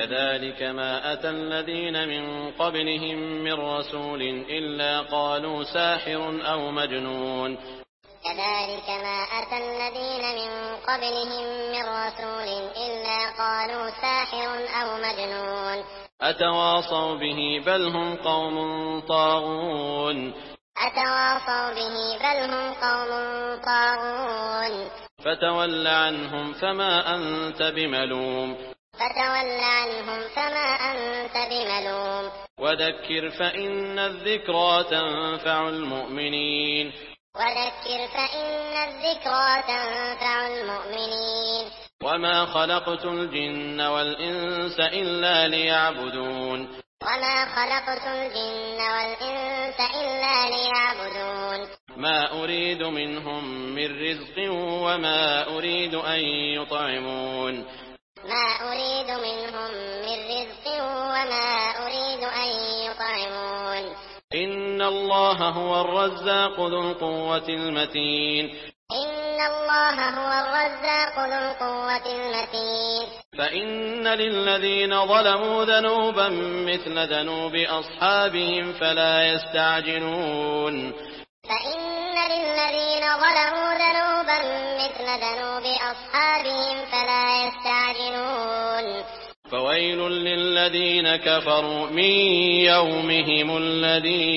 كذلك ما أتى الذين من قبلهم من رسول إلا قالوا ساحر أو مجنون كذلك ما أتى الذين من قبلهم من رسول إلا قالوا ساحر أو مجنون أتواصوا به بل هم قوم طاغون أتواصوا به بل هم قوم طاغون فتول عنهم فما أنت بملوم فتول عنهم فما أنت بملوم وذكر فإن الذكرى تنفع المؤمنين وذكر فإن الذكرى تنفع المؤمنين وما خلقت الجن والإنس إلا ليعبدون وما خلقت الجن والإنس إلا ليعبدون ما أريد منهم من رزق وما أريد أن يطعمون ما أريد منهم من رزق وما أريد أن يطعمون إن الله هو الرزاق ذو القوة المتين إن الله هو الرزاق ذو القوة المتين فإن للذين ظلموا ذنوبا مثل ذنوب أصحابهم فلا يستعجلون فإن للذين ظلموا ذنوبا مثل ذنوب أصحابهم فلا يستعجلون فويل للذين كفروا من يومهم الذي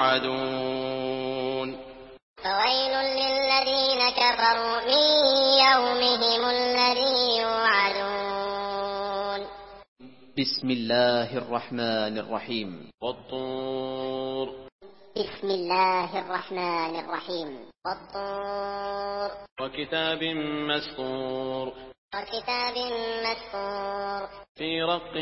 يوعدون فويل للذين كفروا من يومهم الذي يوعدون بسم الله الرحمن الرحيم والطور بسم الله الرحمن الرحيم والطور وكتاب مسطور وكتاب مسطور في رق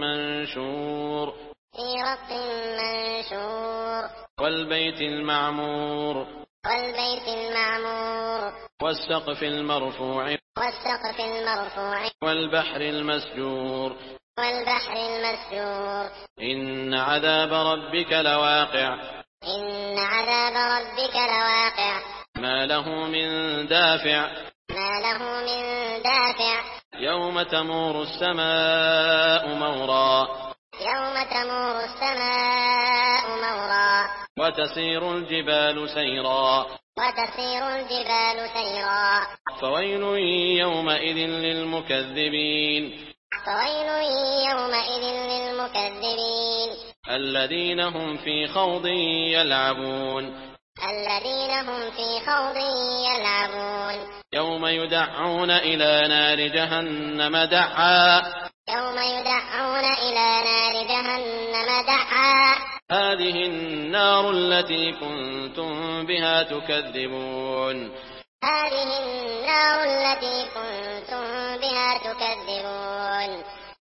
منشور في رق منشور والبيت المعمور والبيت المعمور والسقف المرفوع والسقف المرفوع والبحر المسجور والبحر المسجور إن عذاب ربك لواقع إن عذاب ربك لواقع ما له من دافع ما له من دافع يوم تمور السماء مورا يوم تمور السماء مورا وتسير الجبال سيرا وتسير الجبال سيرا فويل يومئذ للمكذبين فويل يومئذ للمكذبين الذين هم في خوض يلعبون الذين هم في خوض يلعبون يوم يدعون إلى نار جهنم دعا يوم يدعون إلى نار جهنم دعا هذه النار التي كنتم بها تكذبون هذه النار التي كنتم بها تكذبون